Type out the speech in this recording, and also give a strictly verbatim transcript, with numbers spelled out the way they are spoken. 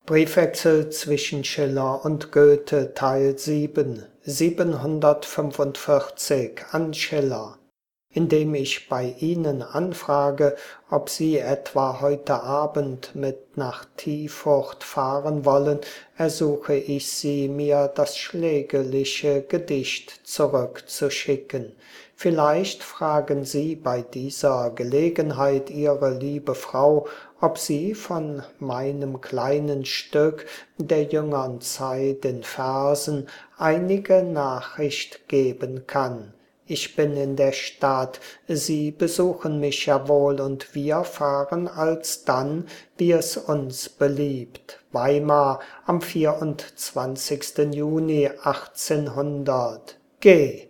Briefwechsel zwischen Schiller und Goethe Teil sieben, siebenhundertfünfundvierzig an Schiller. Indem ich bei Ihnen anfrage, ob Sie etwa heute Abend mit nach Tiefurt fahren wollen, ersuche ich Sie, mir das schlägerliche Gedicht zurückzuschicken. Vielleicht fragen Sie bei dieser Gelegenheit Ihre liebe Frau, ob sie von meinem kleinen Stück der jüngern Zeit in Versen einige Nachricht geben kann. Ich bin in der Stadt, Sie besuchen mich ja wohl und wir fahren alsdann, wie es uns beliebt. Weimar am vierundzwanzigsten Juni achtzehnhundert. Geh!